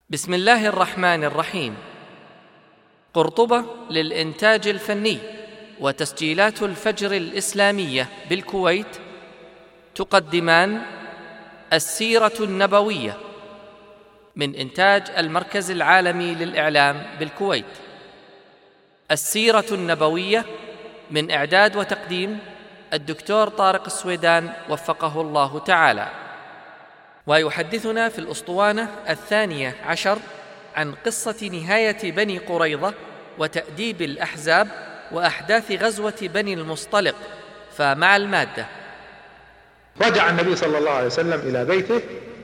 بسم الله الرحمن الرحيم. قرطبة للإنتاج الفني وتسجيلات الفجر الإسلامية بالكويت تقدمان السيرة النبوية من إنتاج المركز العالمي للإعلام بالكويت. السيرة النبوية من إعداد وتقديم الدكتور طارق السويدان وفقه الله تعالى. ويحدثنا في الأسطوانة 12 عن قصة نهاية بني قريظة وتأديب الأحزاب وأحداث غزوة بني المصطلق. فمع المادة. رجع النبي صلى الله عليه وسلم إلى بيته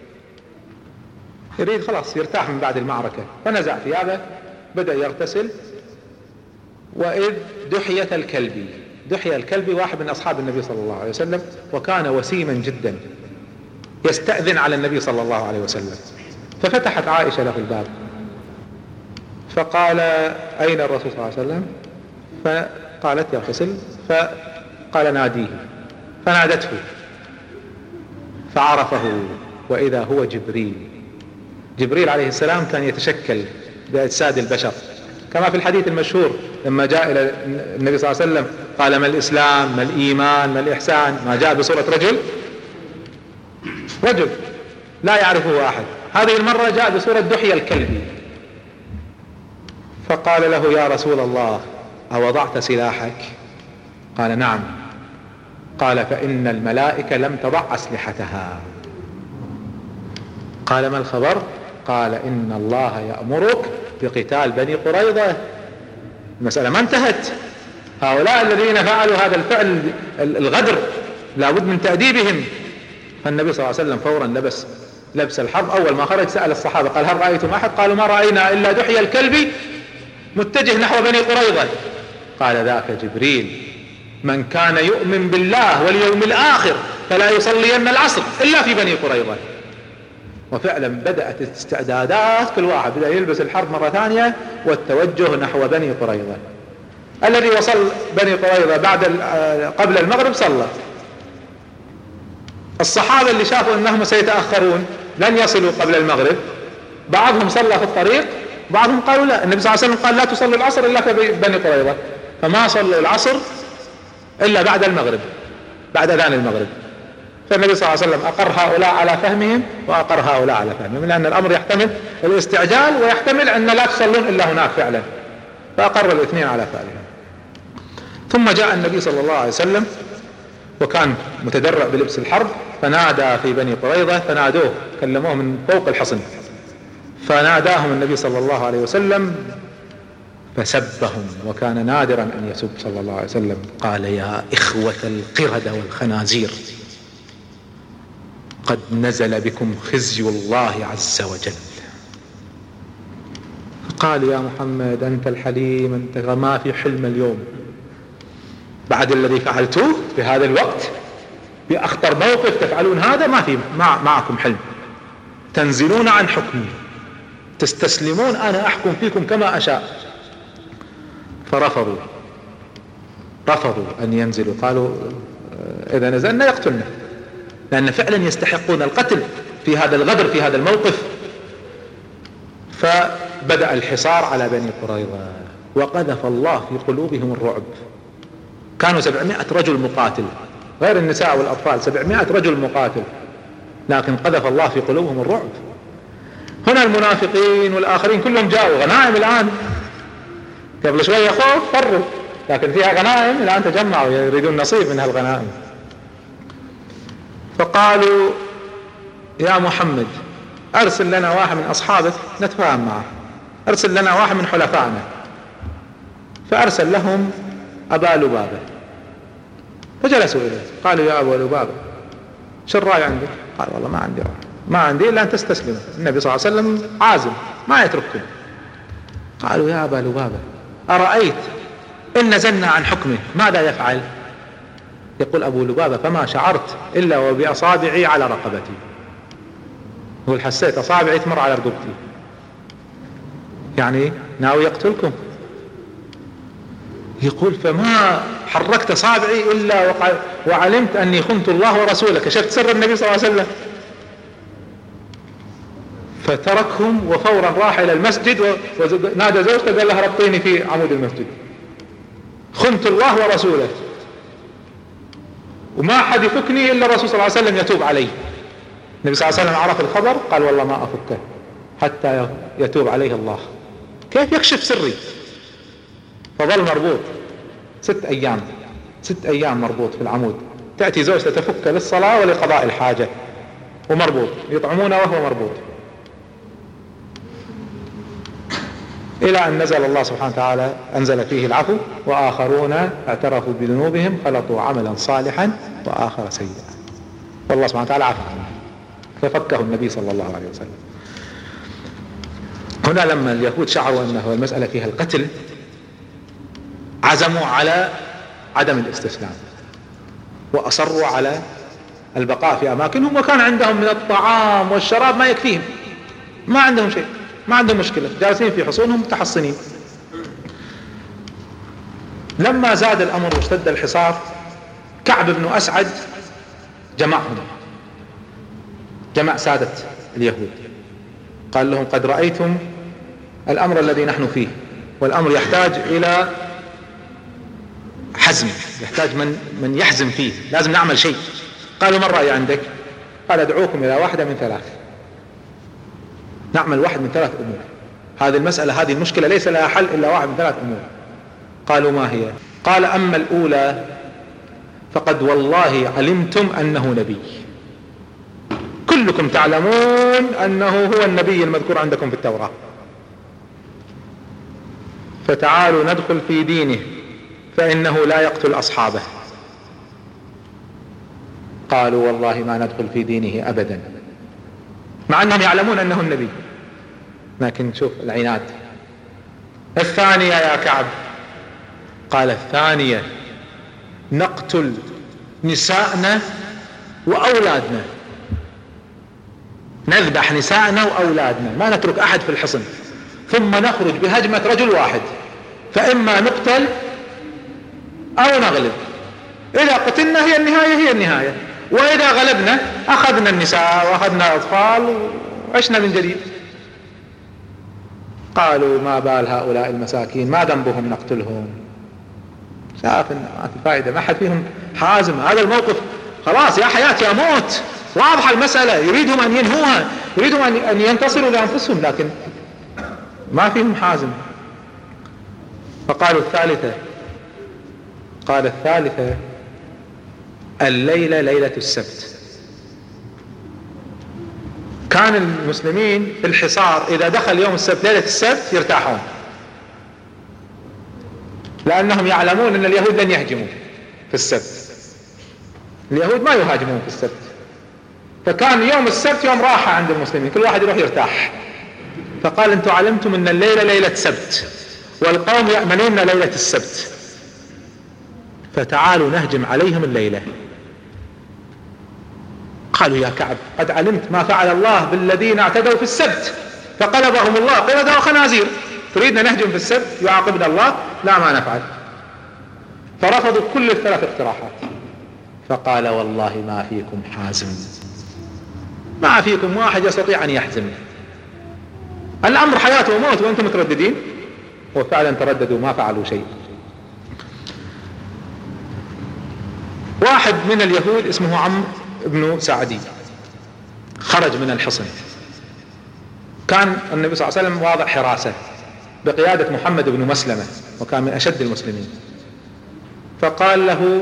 يريد خلاص يرتاح من بعد المعركة، فنزع ثيابه بدأ يغتسل، وإذ دحية الكلبي واحد من أصحاب النبي صلى الله عليه وسلم، وكان وسيما جدا يستأذن على النبي صلى الله عليه وسلم. ففتحت عائشة له الباب فقال: أين الرسول صلى الله عليه وسلم؟ فقالت: يغتسل. فقال: ناديه. فنادته فعرفه، وإذا هو جبريل عليه السلام كان يتشكل بأجساد البشر، كما في الحديث المشهور لما جاء إلى النبي صلى الله عليه وسلم قال: ما الإسلام، ما الإيمان، ما الإحسان، ما جاء بصورة رجل لا يعرفه أحد. هذه المرة جاء بصورة دحية الكلبي، فقال له: يا رسول الله، أوضعت سلاحك؟ قال: نعم. قال: فإن الملائكة لم تضع أسلحتها. قال: ما الخبر؟ قال: إن الله يأمرك بقتال بني قريظة. المسألة ما انتهت، هؤلاء الذين فعلوا هذا الفعل الغدر لابد من تأديبهم. فالنبي صلى الله عليه وسلم فورا لبس الحرب. أول ما خرج سأل الصحابة قال: هل رأيتم أحد؟ قالوا: ما رأينا إلا دحية الكلبي متجه نحو بني قريظة. قال: ذاك جبريل، من كان يؤمن بالله واليوم الآخر فلا يصلين العصر إلا في بني قريظة. وفعلا بدأت الاستعدادات، كل واحد بدأ يلبس الحرب مرة ثانية والتوجه نحو بني قريظة. الذي وصل بني قريظة قبل المغرب صلى. الصحابة اللي شافوا أنهم سيتأخرون لن يصلوا قبل المغرب، بعضهم صلى في الطريق، بعضهم قالوا لا. النبي صلى الله عليه وسلم قال: لا تصلوا العصر إلا في بني قريظة، فما صلوا العصر إلا بعد المغرب، بعد أذان المغرب. فالنبي صلى الله عليه وسلم أقر هؤلاء على فهمهم وأقر هؤلاء على فهمهم، لأن الأمر يحتمل الاستعجال ويحتمل أن لا تصلون إلا هناك فعلا، فأقر الاثنين على فعلهم. ثم جاء النبي صلى الله عليه وسلم وكان متدرع بلبس الحرب، فنادى في بني قريظة، فنادوه، كلموه من فوق الحصن، فناداهم النبي صلى الله عليه وسلم فسبهم، وكان نادرا أن يسب صلى الله عليه وسلم. قال: يا إخوة القردة والخنازير، قد نزل بكم خزي الله عز وجل. قال: يا محمد، أنت الحليم، أنت ما في حلم اليوم بعد الذي فعلتوه في هذا الوقت، بأخطر موقف تفعلون هذا، ما في معكم حلم، تنزلون عن حكمي، تستسلمون، أنا أحكم فيكم كما أشاء. فرفضوا أن ينزلوا، قالوا: إذا نزلنا يقتلنا، لأن فعلا يستحقون القتل في هذا الغدر، في هذا الموقف. فبدأ الحصار على بني قريظة، وقذف الله في قلوبهم الرعب. كانوا 700 رجل مقاتل، غير النساء والأطفال، 700 رجل مقاتل، لكن قذف الله في قلوبهم الرعب. هنا المنافقين والآخرين كلهم جاءوا، غنائم الآن، قبل شوية خوف فروا، لكن فيها غنائم الآن، تجمعوا يريدون نصيب من هالغنائم. فقالوا: يا محمد، أرسل لنا واحد من أصحابك نتفاهم معه، أرسل لنا واحد من حلفائنا. فأرسل لهم أبا لبابة، فجلسوا إليه، قالوا: يا أبا لبابة، شو الرأي عندك؟ قال: والله ما عندي إلا أن تستسلموا، النبي صلى الله عليه وسلم عازم ما يترككم. قالوا: يا أبا لبابة، أرأيت إن نزلنا عن حكمه ماذا يفعل؟ يقول أبو لبابة: فما شعرت إلا وبأصابعي على رقبتي، يقول حسيت أصابعي تمر على رقبتي، يعني ناوي يقتلكم. يقول: فما حركت أصابعي إلا وعلمت أني خنت الله ورسوله، كشفت سر النبي صلى الله عليه وسلم. فتركهم وفورا راح الى المسجد ونادى زوجته قال لها ربطيني في عمود المسجد، خنت الله ورسوله وما حد يفكني الا الرسول صلى الله عليه وسلم يتوب علي. النبي صلى الله عليه وسلم عرف الخبر قال والله ما افكه حتى يتوب عليه الله. كيف يكشف سري؟ فظل مربوط 6 أيام، 6 أيام مربوط في العمود. تأتي زوجته تفك للصلاة ولقضاء الحاجة ومربوط، يطعمونه وهو مربوط، إلى أن نزل الله سبحانه وتعالى أنزل فيه العفو، وآخرون اعترفوا بذنوبهم خلطوا عملا صالحا وآخر سيئا، والله سبحانه وتعالى عفو عنه ففكه النبي صلى الله عليه وسلم. هنا لما اليهود شعروا أنه المسألة فيها القتل عزموا على عدم الاستسلام وأصروا على البقاء في أماكنهم، وكان عندهم من الطعام والشراب ما يكفيهم، ما عندهم شيء، ما عندهم مشكلة، جالسين في حصونهم متحصنين. لما زاد الأمر واشتد الحصار كعب بن أسعد جمعهم، جمع سادة اليهود، قال لهم قد رأيتم الأمر الذي نحن فيه، والأمر يحتاج إلى حزم، يحتاج من يحزم فيه، لازم نعمل شيء. قالوا ما الرأي عندك؟ قال ادعوكم إلى واحدة من 3، نعمل واحد من 3 أمور. هذه المسألة، هذه المشكلة ليس لها حل إلا واحد من 3 أمور. قالوا ما هي؟ قال أما الأولى فقد والله علمتم أنه نبي، كلكم تعلمون أنه هو النبي المذكور عندكم في التوراة، فتعالوا ندخل في دينه فإنه لا يقتل أصحابه. قالوا والله ما ندخل في دينه أبدا، مع أنهم يعلمون أنه النبي، لكن شوف العناد. الثانية يا كعب؟ قال الثانية نقتل نساءنا وأولادنا، نذبح نساءنا وأولادنا، ما نترك أحد في الحصن، ثم نخرج بهجمة رجل واحد، فإما نقتل أو نغلب، إذا قتلنا هي النهاية، هي النهاية، وإذا غلبنا أخذنا النساء وأخذنا الأطفال وعشنا من جديد. قالوا ما بال هؤلاء المساكين، ما ذنبهم نقتلهم؟ شاف إن ما في فائدة، ما حد فيهم حازم، هذا الموقف خلاص يا حياة يا موت، واضحة المسألة، يريدهم أن ينهوها، يريدهم أن ينتصروا لأنفسهم، لكن ما فيهم حازم. فقالوا الثالثة، قال الثالثة الليلة ليلة السبت. كان المسلمين في الحصار إذا دخل يوم السبت ليلة السبت يرتاحون، لأنهم يعلمون أن اليهود لن يهجموا في السبت، اليهود ما يهاجمون في السبت، فكان يوم السبت يوم راحة عند المسلمين، كل واحد يروح يرتاح. فقال انتم علمتم أن الليلة ليلة سبت والقوم يأمنون ليلة السبت، فتعالوا نهجم عليهم الليلة. قالوا يا كعب قد علمت ما فعل الله بالذين اعتدوا في السبت فقلبهم الله قردة وخنازير، تريدنا نهجم في السبت يعاقبنا الله؟ لا ما نفعل. فرفضوا كل ال3 اقتراحات. فقال والله ما فيكم حازم، ما فيكم واحد يستطيع أن يحزم، الأمر حياة وموت وأنتم مترددين. وفعلا ترددوا ما فعلوا شيء. واحد من اليهود اسمه عمرو بن سعدي خرج من الحصن، كان النبي صلى الله عليه وسلم واضع حراسة بقيادة محمد بن مسلمة، وكان من أشد المسلمين. فقال له،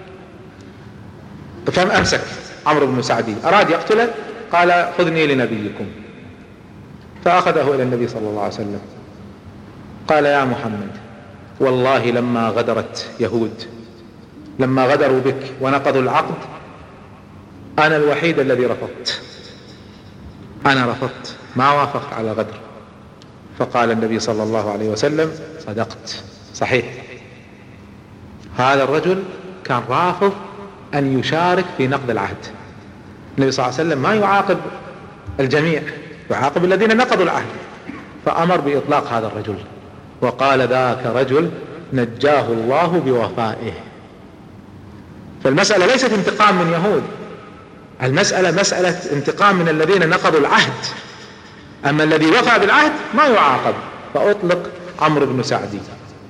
فأمسك عمرو بن سعدي، أراد يقتله، قال خذني لنبيكم، فأخذه إلى النبي صلى الله عليه وسلم. قال يا محمد والله لما غدرت يهود، لما غدروا بك ونقضوا العقد، أنا الوحيد الذي رفضت، أنا رفضت ما وافقت على الغدر. فقال النبي صلى الله عليه وسلم صدقت، صحيح، هذا الرجل كان رافض أن يشارك في نقض العهد. النبي صلى الله عليه وسلم ما يعاقب الجميع، يعاقب الذين نقضوا العهد، فأمر بإطلاق هذا الرجل، وقال ذاك رجل نجاه الله بوفائه. فالمسألة ليست انتقام من يهود، المسألة مسألة انتقام من الذين نقضوا العهد، أما الذي وفى بالعهد ما يعاقب، فأطلق عمرو بن سعدي.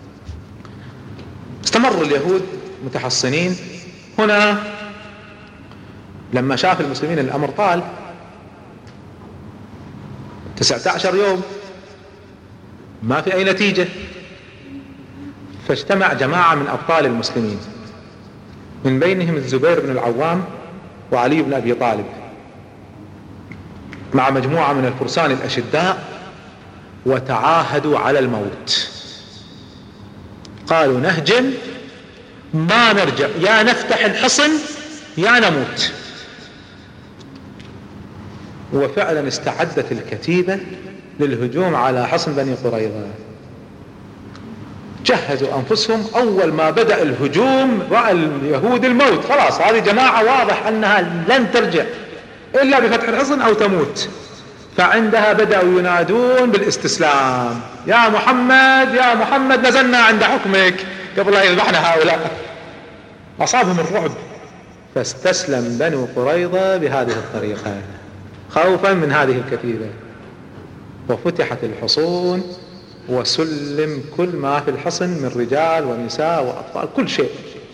استمر اليهود متحصنين. هنا لما شاف المسلمين الأمر طال 19 يوم ما في أي نتيجة، فاجتمع جماعة من أبطال المسلمين، من بينهم الزبير بن العوام وعلي بن أبي طالب، مع مجموعة من الفرسان الأشداء، وتعاهدوا على الموت. قالوا نهجم ما نرجع، يا نفتح الحصن يا نموت. وفعلا استعدت الكتيبة للهجوم على حصن بني قريظة، جهزوا أنفسهم. أول ما بدأ الهجوم رأى اليهود الموت، خلاص هذه جماعة واضح أنها لن ترجع إلا بفتح الحصن أو تموت. فعندها بدأوا ينادون بالاستسلام، يا محمد يا محمد نزلنا عند حكمك قبل أن يذبحنا هؤلاء. أصابهم الرعب، فاستسلم بنو قريظة بهذه الطريقة خوفا من هذه الكتيبة، وفتحت الحصون وسلم كل ما في الحصن من رجال ونساء وأطفال، كل شيء.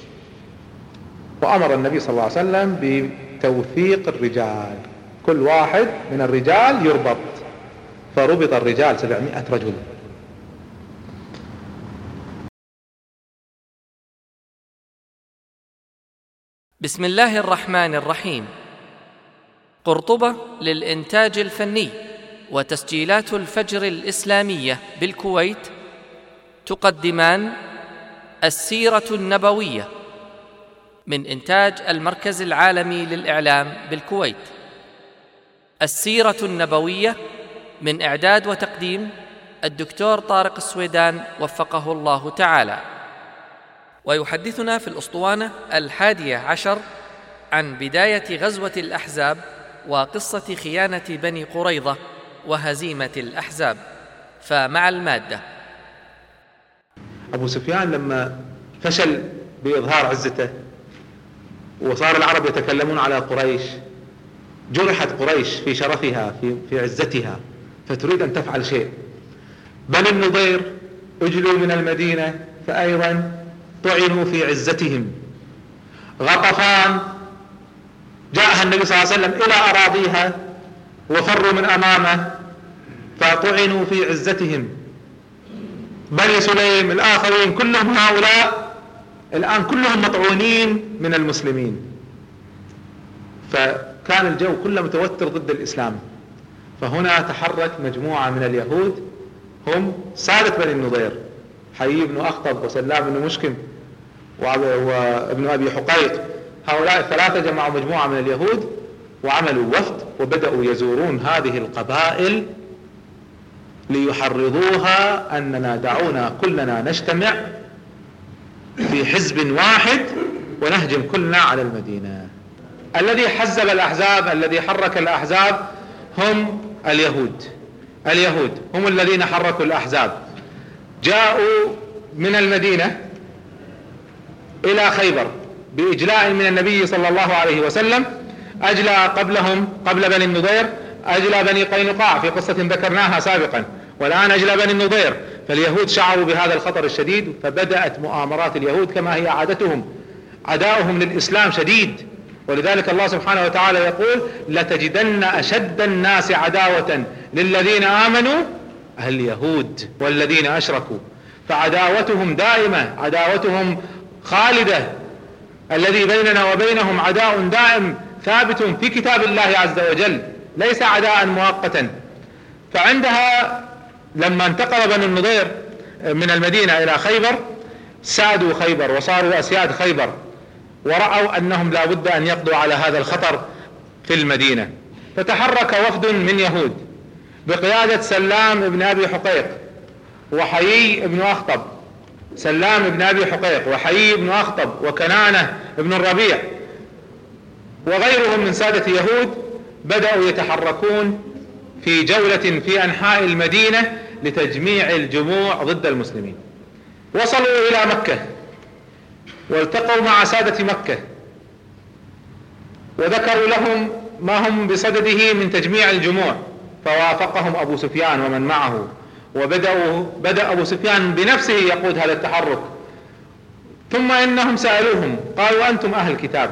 وأمر النبي صلى الله عليه وسلم بتوثيق الرجال، كل واحد من الرجال يربط، فربط الرجال 700 رجل. بسم الله الرحمن الرحيم. قرطبة للإنتاج الفني وتسجيلات الفجر الإسلامية بالكويت تقدمان السيرة النبوية من إنتاج المركز العالمي للإعلام بالكويت. السيرة النبوية من إعداد وتقديم الدكتور طارق السويدان وفقه الله تعالى. ويحدثنا في الأسطوانة 11 عن بداية غزوة الأحزاب وقصة خيانة بني قريظة وهزيمة الأحزاب. فمع المادة. أبو سفيان لما فشل بإظهار عزته وصار العرب يتكلمون على قريش، جرحت قريش في شرفها في عزتها، فتريد أن تفعل شيء. بني النضير اجلوا من المدينة فأيضا طعنوا في عزتهم. غطفان جاءها النبي صلى الله عليه وسلم إلى أراضيها وفروا من أمامه فطعنوا في عزتهم. بني سليم الآخرين كلهم هؤلاء الآن كلهم مطعونين من المسلمين، فكان الجو كله متوتر ضد الإسلام. فهنا تحرك مجموعة من اليهود هم سادة بني النضير، حيي بن أخطب وسلام بن مشكم وابن أبي حقيق، هؤلاء الثلاثة جمعوا مجموعة من اليهود وعملوا وفد وبدأوا يزورون هذه القبائل ليحرضوها أننا دعونا كلنا نجتمع في حزب واحد ونهجم كلنا على المدينة. الذي حزب الأحزاب، الذي حرك الأحزاب هم اليهود هم الذين حركوا الأحزاب. جاءوا من المدينة إلى خيبر بإجلاء من النبي صلى الله عليه وسلم. أجلى قبلهم قبل بني النضير أجلى بني قينقاع في قصة ذكرناها سابقا، والآن أجلى بني النضير. فاليهود شعروا بهذا الخطر الشديد، فبدأت مؤامرات اليهود كما هي عادتهم، عداؤهم للإسلام شديد. ولذلك الله سبحانه وتعالى يقول لتجدن أشد الناس عداوة للذين آمنوا اليهود والذين أشركوا. فعداوتهم دائمة، عداوتهم خالدة. الذي بيننا وبينهم عداء دائم ثابت في كتاب الله عز وجل، ليس عداء مؤقتا. فعندها لما انتقل بني النضير من المدينة إلى خيبر سادوا خيبر وصاروا أسياد خيبر، ورأوا أنهم لا بد أن يقضوا على هذا الخطر في المدينة. فتحرك وفد من يهود بقيادة سلام بن أبي حقيق وحيي بن أخطب، سلام بن أبي حقيق وحيي بن أخطب وكنانة بن الربيع وغيرهم من سادة يهود، بدأوا يتحركون في جولة في أنحاء المدينة لتجميع الجموع ضد المسلمين. وصلوا إلى مكة والتقوا مع سادة مكة وذكروا لهم ما هم بصدده من تجميع الجموع، فوافقهم أبو سفيان ومن معه، بدأ أبو سفيان بنفسه يقود هذا التحرك. ثم إنهم سألوهم قالوا أنتم أهل الكتاب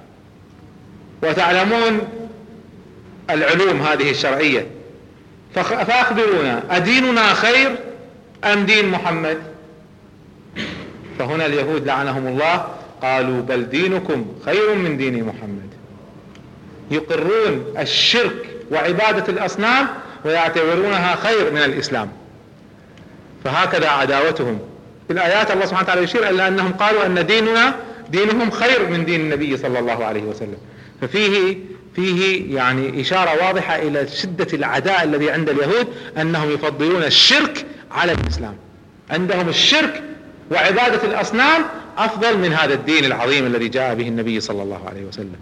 وتعلمون العلوم هذه الشرعية، فأخبرونا أديننا خير أم دين محمد؟ فهنا اليهود لعنهم الله قالوا بل دينكم خير من دين محمد. يقرون الشرك وعبادة الأصنام ويعتبرونها خير من الإسلام. فهكذا عداوتهم. في الآيات الله سبحانه وتعالى يشير إلى أنهم قالوا أن دينهم خير من دين النبي صلى الله عليه وسلم. فيه يعني إشارة واضحة إلى شدة العداء الذي عند اليهود، أنهم يفضلون الشرك على الإسلام. عندهم الشرك وعبادة الأصنام أفضل من هذا الدين العظيم الذي جاء به النبي صلى الله عليه وسلم.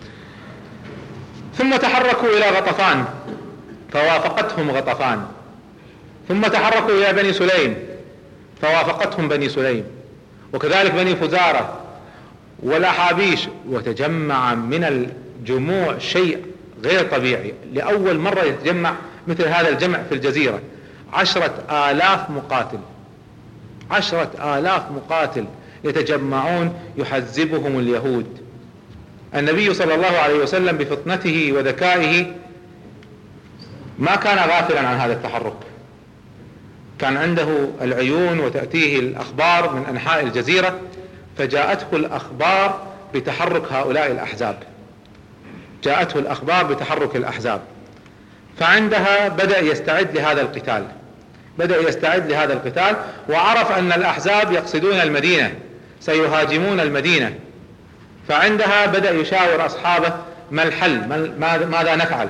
ثم تحركوا إلى غطفان فوافقتهم غطفان، ثم تحركوا إلى بني سليم فوافقتهم بني سليم، وكذلك بني فزارة والأحابيش. وتجمع من الجموع شيء غير طبيعي، لأول مرة يتجمع مثل هذا الجمع في الجزيرة. 10,000 مقاتل، 10,000 مقاتل يتجمعون يحزبهم اليهود. النبي صلى الله عليه وسلم بفطنته وذكائه ما كان غافلا عن هذا التحرك، كان عنده العيون وتأتيه الأخبار من أنحاء الجزيرة، فجاءته الأخبار بتحرك هؤلاء الأحزاب، جاءته الأخبار بتحرك الأحزاب. فعندها بدأ يستعد لهذا القتال، وعرف أن الأحزاب يقصدون المدينة، سيهاجمون المدينة. فعندها بدأ يشاور أصحابه ما الحل، ماذا نفعل.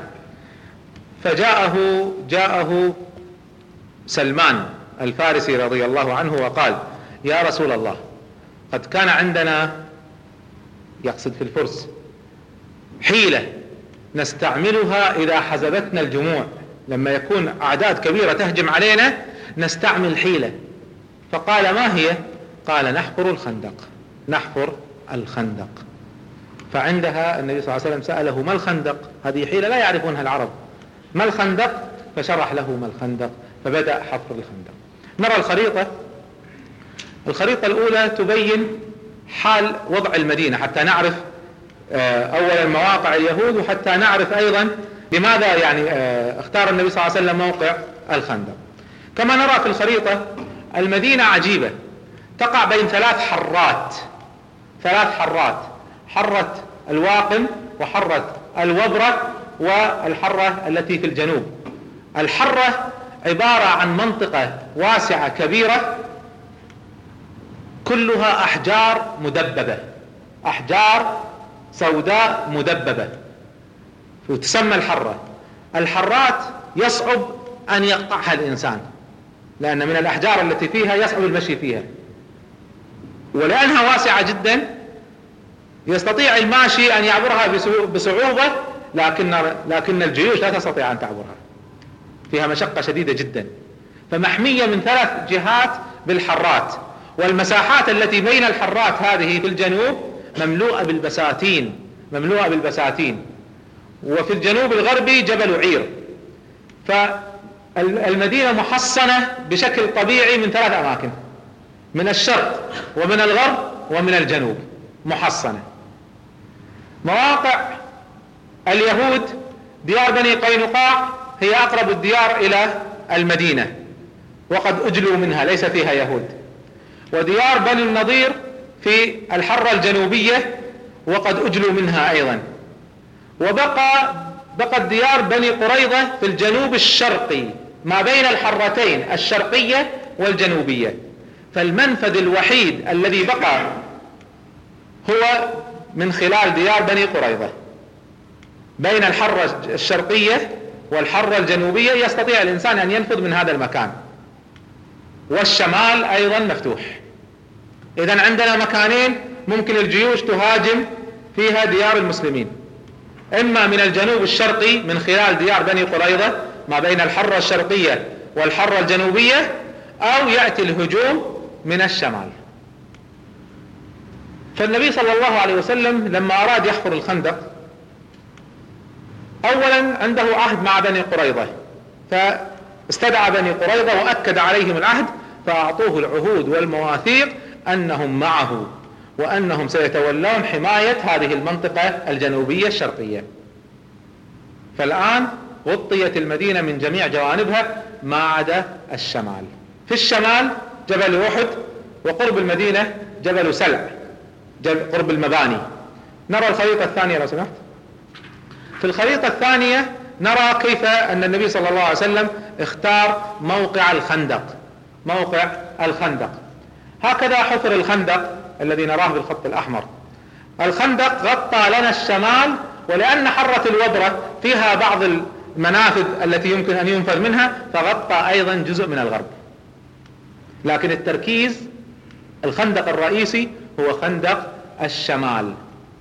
فجاءه سلمان الفارسي رضي الله عنه وقال يا رسول الله قد كان عندنا، يقصد في الفرس، حيلة نستعملها إذا حزبتنا الجموع، لما يكون أعداد كبيرة تهجم علينا نستعمل حيلة. فقال ما هي؟ قال نحفر الخندق. فعندها النبي صلى الله عليه وسلم سأله ما الخندق؟ هذه حيلة لا يعرفونها العرب، ما الخندق؟ فشرح له ما الخندق، فبدأ حفر الخندق. نرى الخريطة الأولى تبين حال وضع المدينة حتى نعرف أولا مواقع اليهود، وحتى نعرف أيضا لماذا يعني اختار النبي صلى الله عليه وسلم موقع الخندق. كما نرى في الخريطة المدينة عجيبة، تقع بين 3 حرات، حرة الواقم وحرة الوبرة والحرة التي في الجنوب. الحرة عبارة عن منطقة واسعة كبيرة كلها أحجار مدببة، أحجار سوداء مدببة، وتسمى الحرة. الحرات يصعب أن يقطعها الإنسان، لأن من الأحجار التي فيها يصعب المشي فيها، ولأنها واسعة جدا يستطيع الماشي أن يعبرها بصعوبة، لكن الجيوش لا تستطيع أن تعبرها، فيها مشقة شديدة جدا. فمحمية من 3 جهات بالحرات، والمساحات التي بين الحرات هذه في الجنوب مملوءة بالبساتين، وفي الجنوب الغربي جبل عير. فالمدينة محصنة بشكل طبيعي من 3 أماكن، من الشرق ومن الغرب ومن الجنوب محصنة. مواقع اليهود ديار بني قينقاع هي أقرب الديار إلى المدينة وقد أجلوا منها، ليس فيها يهود. وديار بني النضير في الحرة الجنوبية وقد أجلوا منها أيضا. بقت ديار بني قريظة في الجنوب الشرقي ما بين الحرتين الشرقية والجنوبية. فالمنفذ الوحيد الذي بقى هو من خلال ديار بني قريظة بين الحرة الشرقية والحرة الجنوبية، يستطيع الإنسان أن ينفذ من هذا المكان، والشمال أيضا مفتوح. إذن عندنا مكانين ممكن الجيوش تهاجم فيها ديار المسلمين، إما من الجنوب الشرقي من خلال ديار بني قريظة ما بين الحرة الشرقية والحرة الجنوبية، أو يأتي الهجوم من الشمال. فالنبي صلى الله عليه وسلم لما أراد يحفر الخندق أولا عنده عهد مع بني قريظة فاستدعى بني قريظة وأكد عليهم العهد، فأعطوه العهود والمواثيق أنهم معه وأنهم سيتولون حماية هذه المنطقة الجنوبية الشرقية. فالآن غطيت المدينة من جميع جوانبها ما عدا الشمال. في الشمال جبل أحد، وقرب المدينة جبل سلع قرب المباني. نرى الخريطة الثانية لو سمحت. في الخريطة الثانية نرى كيف أن النبي صلى الله عليه وسلم اختار موقع الخندق. هكذا حفر الخندق الذي نراه بالخط الأحمر. الخندق غطى لنا الشمال، ولأن حرة الوبرة فيها بعض المنافذ التي يمكن أن ينفذ منها، فغطى أيضا جزء من الغرب. لكن التركيز الخندق الرئيسي هو خندق الشمال.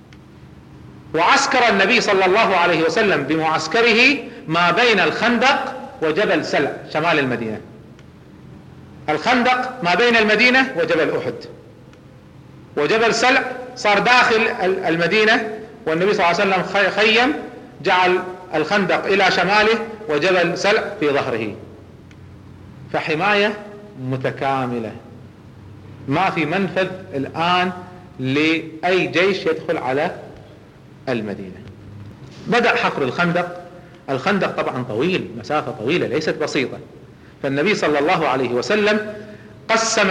وعسكر النبي صلى الله عليه وسلم بمعسكره ما بين الخندق وجبل سلع شمال المدينة. الخندق ما بين المدينة وجبل أحد، وجبل سلع صار داخل المدينة، والنبي صلى الله عليه وسلم خيم، جعل الخندق إلى شماله وجبل سلع في ظهره. فحماية متكاملة، ما في منفذ الآن لأي جيش يدخل على المدينة. بدأ حفر الخندق طبعا طويل، مسافة طويلة ليست بسيطة. فالنبي صلى الله عليه وسلم قسم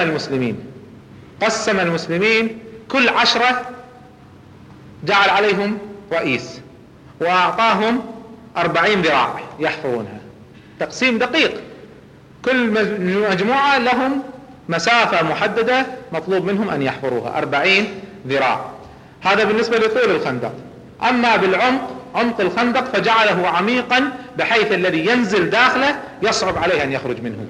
المسلمين كل 10 جعل عليهم رئيس، وأعطاهم 40 ذراع يحفرونها. تقسيم دقيق، كل مجموعة لهم مسافة محددة مطلوب منهم أن يحفروها 40 ذراع. هذا بالنسبة لطول الخندق. أما عمق الخندق فجعله عميقا بحيث الذي ينزل داخله يصعب عليه أن يخرج منه.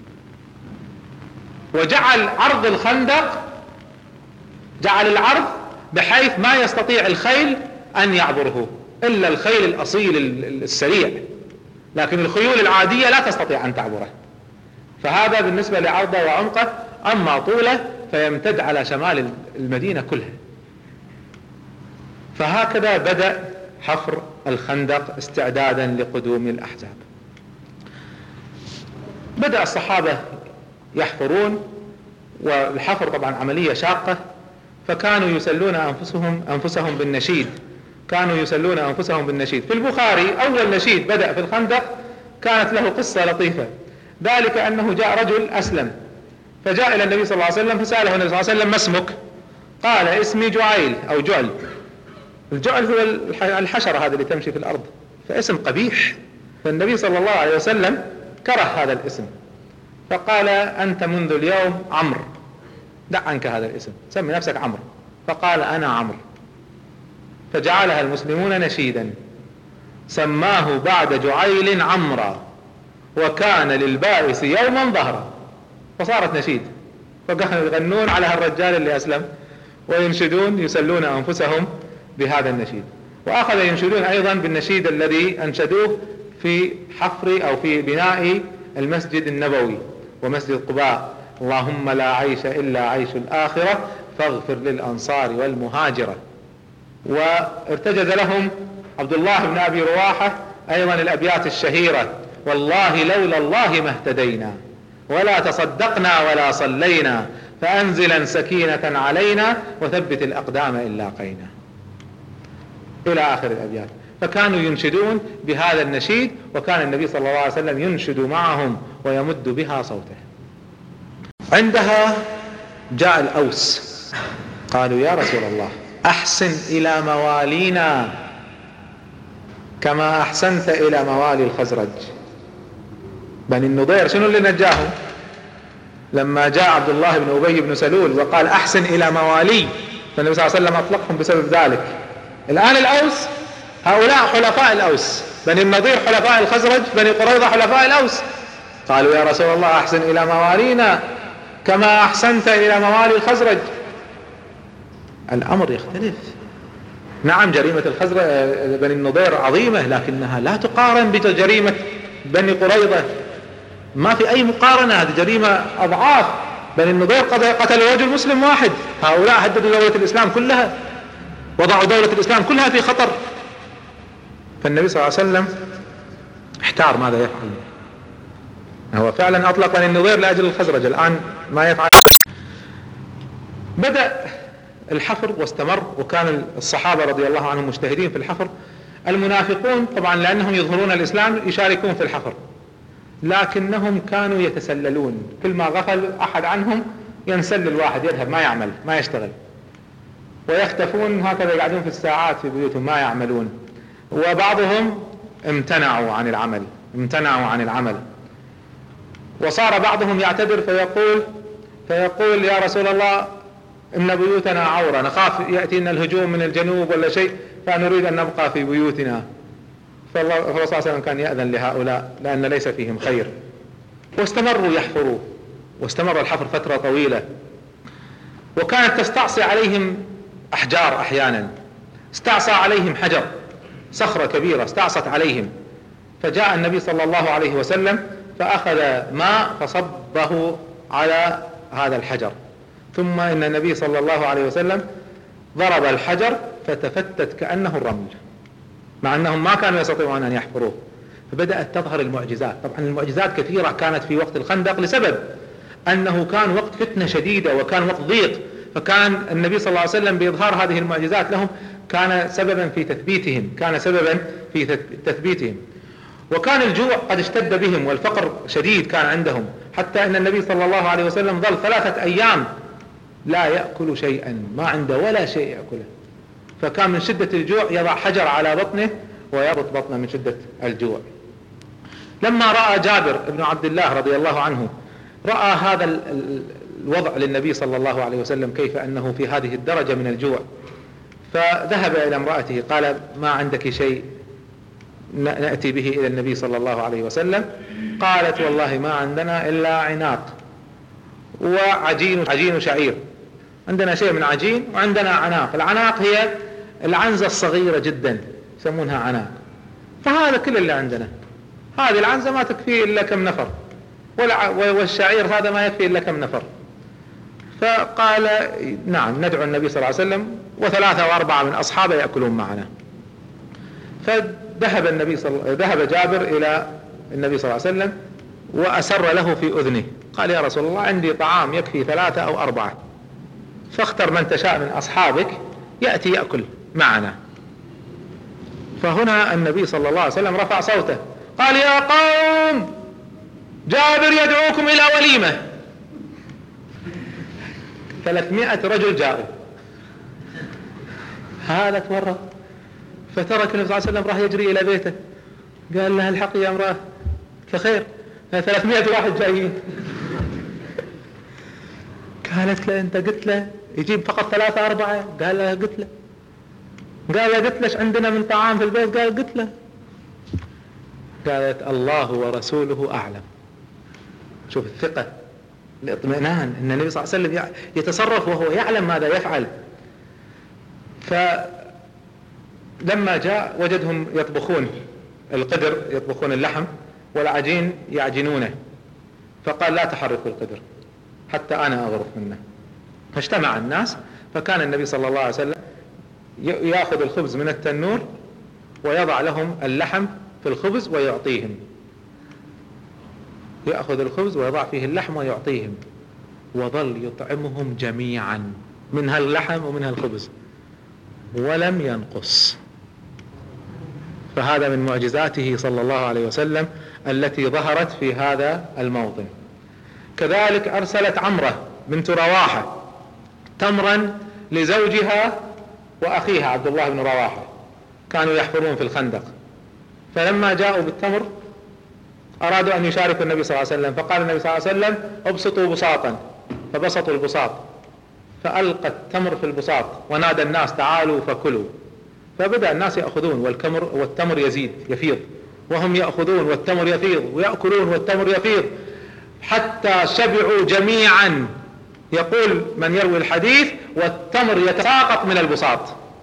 وجعل عرض الخندق، جعل العرض بحيث ما يستطيع الخيل أن يعبره إلا الخيل الأصيل السريع، لكن الخيول العادية لا تستطيع أن تعبره. فهذا بالنسبة لعرضه وعمقه. أما طوله فيمتد على شمال المدينة كلها. فهكذا بدأ حفر الخندق استعدادا لقدوم الأحزاب. بدأ الصحابة يحفرون، والحفر طبعا عملية شاقة، فكانوا يسلون أنفسهم بالنشيد. في البخاري أول نشيد بدأ في الخندق كانت له قصة لطيفة، ذلك أنه جاء رجل أسلم، فجاء إلى النبي صلى الله عليه وسلم فسأله النبي صلى الله عليه وسلم: ما اسمك؟ قال: اسمي جعيل أو جعل. الجعل هو الحشرة هذه اللي تمشي في الأرض، فاسم قبيح. فالنبي صلى الله عليه وسلم كره هذا الاسم، فقال: أنت منذ اليوم عمرو، دع عنك هذا الاسم، سمي نفسك عمرو. فقال: أنا عمرو. فجعلها المسلمون نشيدا، سماه بعد جعيل عمرا، وكان للبائس يوما ظهرا. فصارت نشيد، فكانوا يغنون على هالرجال اللي أسلم وينشدون، يسلون أنفسهم بهذا النشيد. وأخذ ينشدون أيضا بالنشيد الذي أنشدوه في حفر أو في بناء المسجد النبوي ومسجد قباء: اللهم لا عيش إلا عيش الآخرة فاغفر للأنصار والمهاجرة. وارتجز لهم عبد الله بن أبي رواحة أيضا الأبيات الشهيرة: والله لولا الله ما اهتدينا ولا تصدقنا ولا صلينا فأنزلا سكينة علينا وثبت الأقدام إن لاقينا، إلى آخر الأبيات. فكانوا ينشدون بهذا النشيد، وكان النبي صلى الله عليه وسلم ينشد معهم ويمد بها صوته. عندها جاء الأوس، قالوا: يا رسول الله أحسن إلى موالينا كما أحسنت إلى موالي الخزرج. بني النضير شنو اللي نجاهم؟ لما جاء عبد الله بن أبي بن سلول وقال: أحسن إلى موالي، فالنبي صلى الله عليه وسلم أطلقهم بسبب ذلك. الآن الأوس هؤلاء حلفاء الأوس، بني النضير حلفاء الخزرج، بني قريظة حلفاء الأوس. قالوا: يا رسول الله أحسن إلى موالينا كما أحسنت إلى موالي الخزرج. الأمر يختلف. نعم جريمة الخزرج بني النضير عظيمة، لكنها لا تقارن بجريمة بني قريظة، ما في أي مقارنة، هذه جريمة أضعاف. بني النضير قتلوا رجل مسلم واحد، هؤلاء هددوا دولة الإسلام كلها، وضعوا دولة الإسلام كلها في خطر. فالنبي صلى الله عليه وسلم احتار ماذا يفعل. هو فعلا أطلق بني النضير لأجل الخزرج، الآن ما يفعل. بدأ الحفر واستمر، وكان الصحابة رضي الله عنهم مجتهدين في الحفر. المنافقون طبعا لأنهم يظهرون الإسلام يشاركون في الحفر، لكنهم كانوا يتسللون، كل ما غفل أحد عنهم ينسلل واحد يذهب ما يعمل ما يشتغل، ويختفون هكذا يقعدون في الساعات في بيوتهم ما يعملون. وبعضهم امتنعوا عن العمل، وصار بعضهم يعتذر فيقول يا رسول الله إن بيوتنا عورة، نخاف يأتينا الهجوم من الجنوب ولا شيء فنريد أن نبقى في بيوتنا. فالله صلى الله عليه وسلم كان يأذن لهؤلاء لأن ليس فيهم خير. واستمروا يحفروا، واستمر الحفر فترة طويلة، وكانت تستعصي عليهم أحجار. أحيانا استعصى عليهم حجر، صخرة كبيرة استعصت عليهم، فجاء النبي صلى الله عليه وسلم فأخذ ماء فصبه على هذا الحجر، ثم إن النبي صلى الله عليه وسلم ضرب الحجر فتفتت كأنه الرمل، مع أنهم ما كانوا يستطيعون أن يحفروه. فبدأت تظهر المعجزات. طبعا المعجزات كثيرة كانت في وقت الخندق لسبب أنه كان وقت فتنة شديدة وكان وقت ضيق، فكان النبي صلى الله عليه وسلم بإظهار هذه المعجزات لهم كان سببا في تثبيتهم. وكان الجوع قد اشتد بهم والفقر شديد كان عندهم، حتى أن النبي صلى الله عليه وسلم ظل 3 أيام لا يأكل شيئا، ما عنده ولا شيء يأكله. فكان من شدة الجوع يضع حجر على بطنه ويربط بطنه من شدة الجوع. لما رأى جابر بن عبد الله رضي الله عنه رأى هذا الوضع للنبي صلى الله عليه وسلم كيف أنه في هذه الدرجة من الجوع، فذهب إلى امرأته قال ما عندك شيء نأتي به إلى النبي صلى الله عليه وسلم؟ قالت والله ما عندنا إلا عناق وعجين شعير، عندنا شيء من عجين وعندنا عناق. العناق هي العنزة الصغيرة جدا يسمونها عناق، فهذا كل اللي عندنا، هذه العنزة ما تكفي إلا كم نفر، والشعير هذا ما يكفي إلا كم نفر. فقال نعم ندعو النبي صلى الله عليه وسلم و3 و4 من أصحابه يأكلون معنا. ذهب جابر إلى النبي صلى الله عليه وسلم وأسر له في أذنه قال يا رسول الله عندي طعام يكفي 3 أو 4، فاختر من تشاء من أصحابك يأتي يأكل معنا. فهنا النبي صلى الله عليه وسلم رفع صوته قال يا قوم جابر يدعوكم إلى وليمة. 300 رجل جاءوا، هذا تورط، فترك النبي صلى الله عليه وسلم راح يجري إلى بيته، قال لها الحقي يا امرأة فخير 300 واحد جايين. قالت له أنت قلت له يجيب فقط 3 4؟ قال لها قلت له. قالت ليش عندنا من طعام في البيت؟ قال قلت له. قالت الله ورسوله أعلم. شوف الثقة، الاطمئنان ان النبي صلى الله عليه وسلم يتصرف وهو يعلم ماذا يفعل. فلما جاء وجدهم يطبخون القدر، يطبخون اللحم والعجين يعجنونه، فقال لا تحركوا القدر حتى أنا أغرف منه. فاجتمع الناس، فكان النبي صلى الله عليه وسلم يأخذ الخبز من التنور ويضع لهم اللحم في الخبز ويعطيهم، يأخذ الخبز ويضع فيه اللحم ويعطيهم، وظل يطعمهم جميعا من هاللحم ومن هالخبز ولم ينقص. فهذا من معجزاته صلى الله عليه وسلم التي ظهرت في هذا الموطن. كذلك أرسلت عمرة بنت رواحة تمرا لزوجها وأخيها عبد الله بن رواحة، كانوا يحفرون في الخندق، فلما جاءوا بالتمر أرادوا أن يشاركوا النبي صلى الله عليه وسلم، فقال النبي صلى الله عليه وسلم ابسطوا بساطا، فبسطوا البساط، فألقى التمر في البساط ونادى الناس تعالوا فكلوا، فبدأ الناس يأخذون والتمر يزيد يفيض، وهم يأخذون والتمر يفيض ويأكلون والتمر يفيض حتى شبعوا جميعا. يقول من يروي الحديث والتمر يتساقط من البساط،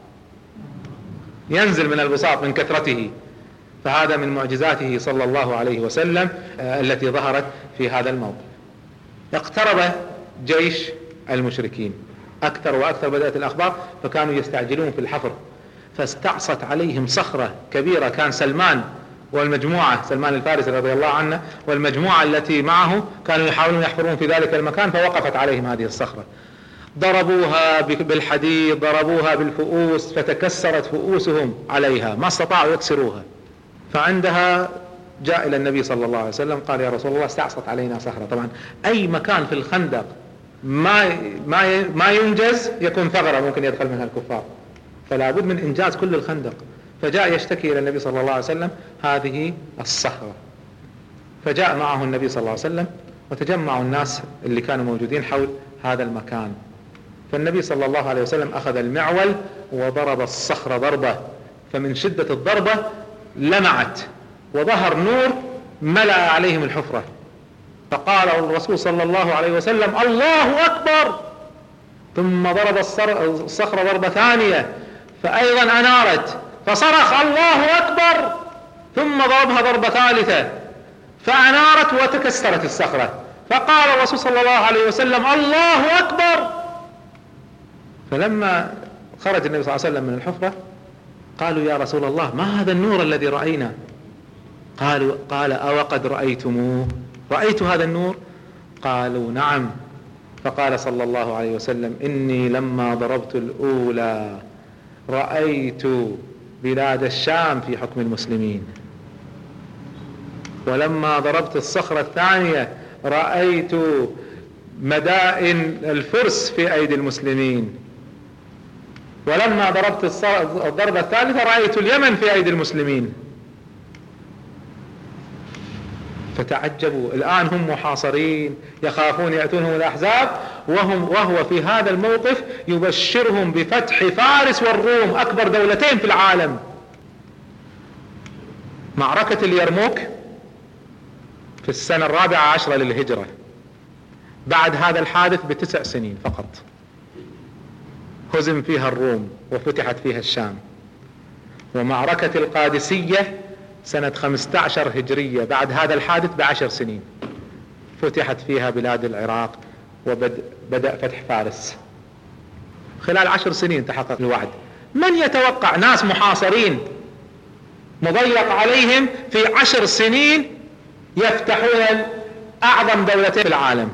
ينزل من البساط من كثرته. فهذا من معجزاته صلى الله عليه وسلم التي ظهرت في هذا الموضع. اقترب جيش المشركين أكثر وأكثر، بدأت الأخبار، فكانوا يستعجلون في الحفر، فاستعصت عليهم صخرة كبيرة. كان سلمان والمجموعة سلمان الفارسي رضي الله عنه والمجموعة التي معه كانوا يحاولون يحفرون في ذلك المكان، فوقفت عليهم هذه الصخرة، ضربوها بالحديد، ضربوها بالفؤوس، فتكسرت فؤوسهم عليها، ما استطاعوا يكسروها. فعندها جاء إلى النبي صلى الله عليه وسلم قال: يا رسول الله استعصت علينا صخرة. طبعا أي مكان في الخندق ما ينجز يكون ثغرة ممكن يدخل منها الكفار، فلا بد من إنجاز كل الخندق. فجاء يشتكي إلى النبي صلى الله عليه وسلم هذه الصخرة، فجاء معه النبي صلى الله عليه وسلم وتجمعوا الناس اللي كانوا موجودين حول هذا المكان. فالنبي صلى الله عليه وسلم أخذ المعول وضرب الصخرة ضربة، فمن شدة الضربة لمعت وظهر نور ملأ عليهم الحفرة. فقال الرسول صلى الله عليه وسلم: الله أكبر. ثم ضرب الصخرة ضربة ثانية فأيضا أنارت، فصرخ: الله أكبر. ثم ضربها ضربة ثالثة فأنارت وتكسرت الصخرة. فقال الرسول صلى الله عليه وسلم: الله أكبر. فلما خرج النبي صلى الله عليه وسلم من الحفرة قالوا: يا رسول الله ما هذا النور الذي رأينا؟ قال: أوقد رأيتموه؟ رأيت هذا النور؟ قالوا: نعم. فقال صلى الله عليه وسلم: إني لما ضربت الأولى رأيت بلاد الشام في حكم المسلمين، ولما ضربت الصخرة الثانية رأيت مدائن الفرس في أيدي المسلمين، ولما ضربت الضربة الثالثة رأيت اليمن في أيدي المسلمين. فتعجبوا، الآن هم محاصرين يخافون يأتونهم الأحزاب، وهو في هذا الموقف يبشرهم بفتح فارس والروم، أكبر دولتين في العالم. معركة اليرموك في السنة 14 للهجرة، بعد هذا الحادث ب9 سنين فقط هزم فيها الروم وفتحت فيها الشام. ومعركة القادسية سنة 15 هجرية، بعد هذا الحادث ب10 سنين فتحت فيها بلاد العراق وبدأ فتح فارس. خلال 10 سنين تحقق الوعد. من يتوقع ناس محاصرين مضيق عليهم في 10 سنين يفتحون أعظم دولتين في العالم؟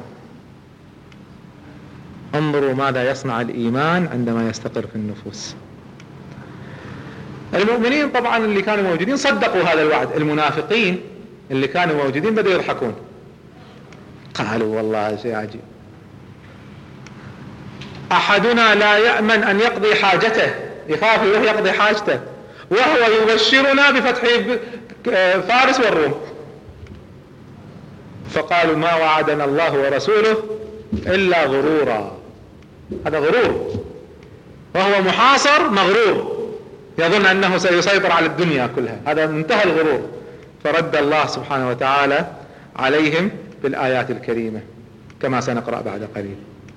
انظروا ماذا يصنع الإيمان عندما يستقر في النفوس. المؤمنين طبعا اللي كانوا موجودين صدقوا هذا الوعد، المنافقين اللي كانوا موجودين بدأوا يضحكون، قالوا: والله شيء عجيب، أحدنا لا يأمن أن يقضي حاجته، يخاف يروح يقضي حاجته، وهو يبشرنا بفتح فارس والروم. فقالوا: ما وعدنا الله ورسوله إلا غرورا. هذا غرور، وهو محاصر مغرور يظن أنه سيسيطر على الدنيا كلها، هذا منتهى الغرور. فرد الله سبحانه وتعالى عليهم بالآيات الكريمة كما سنقرأ بعد قليل.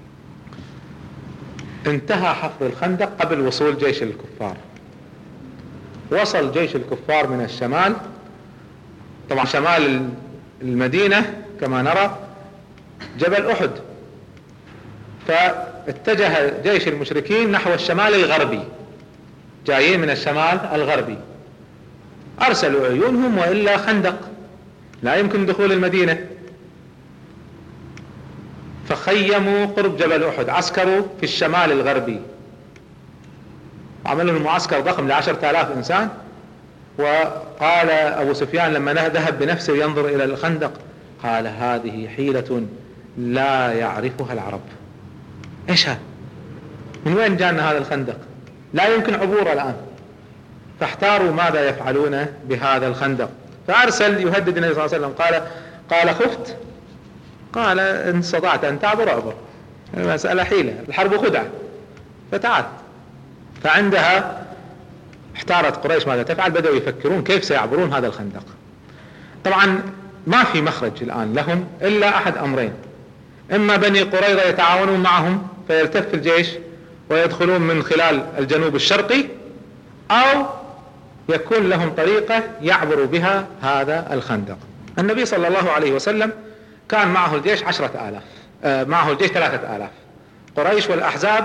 انتهى حفر الخندق قبل وصول جيش الكفار. وصل جيش الكفار من الشمال، طبعا شمال المدينة كما نرى جبل أحد، فاتجه جيش المشركين نحو الشمال الغربي، جايين من الشمال الغربي. أرسلوا عيونهم وإلا خندق لا يمكن دخول المدينة، فخيموا قرب جبل أحد، عسكروا في الشمال الغربي، عملوا معسكر ضخم ل10,000 إنسان. وقال أبو سفيان لما ذهب بنفسه ينظر إلى الخندق قال: هذه حيلة لا يعرفها العرب. إيش هذا؟ من وين جانا هذا الخندق؟ لا يمكن عبوره الآن. فاحتاروا ماذا يفعلون بهذا الخندق، فأرسل يهدد النبي صلى الله عليه وسلم. قال: خفت؟ قال: إن استطعت أن تعبر أعبر، المسألة حيلة، الحرب خدعة، فتعال. فعندها احتارت قريش ماذا تفعل، بدأوا يفكرون كيف سيعبرون هذا الخندق. طبعا ما في مخرج الآن لهم إلا أحد أمرين: إما بني قريظة يتعاونون معهم فيلتف الجيش ويدخلون من خلال الجنوب الشرقي، أو يكون لهم طريقة يعبروا بها هذا الخندق. النبي صلى الله عليه وسلم كان معه الجيش 10,000، معه الجيش 3,000، قريش والأحزاب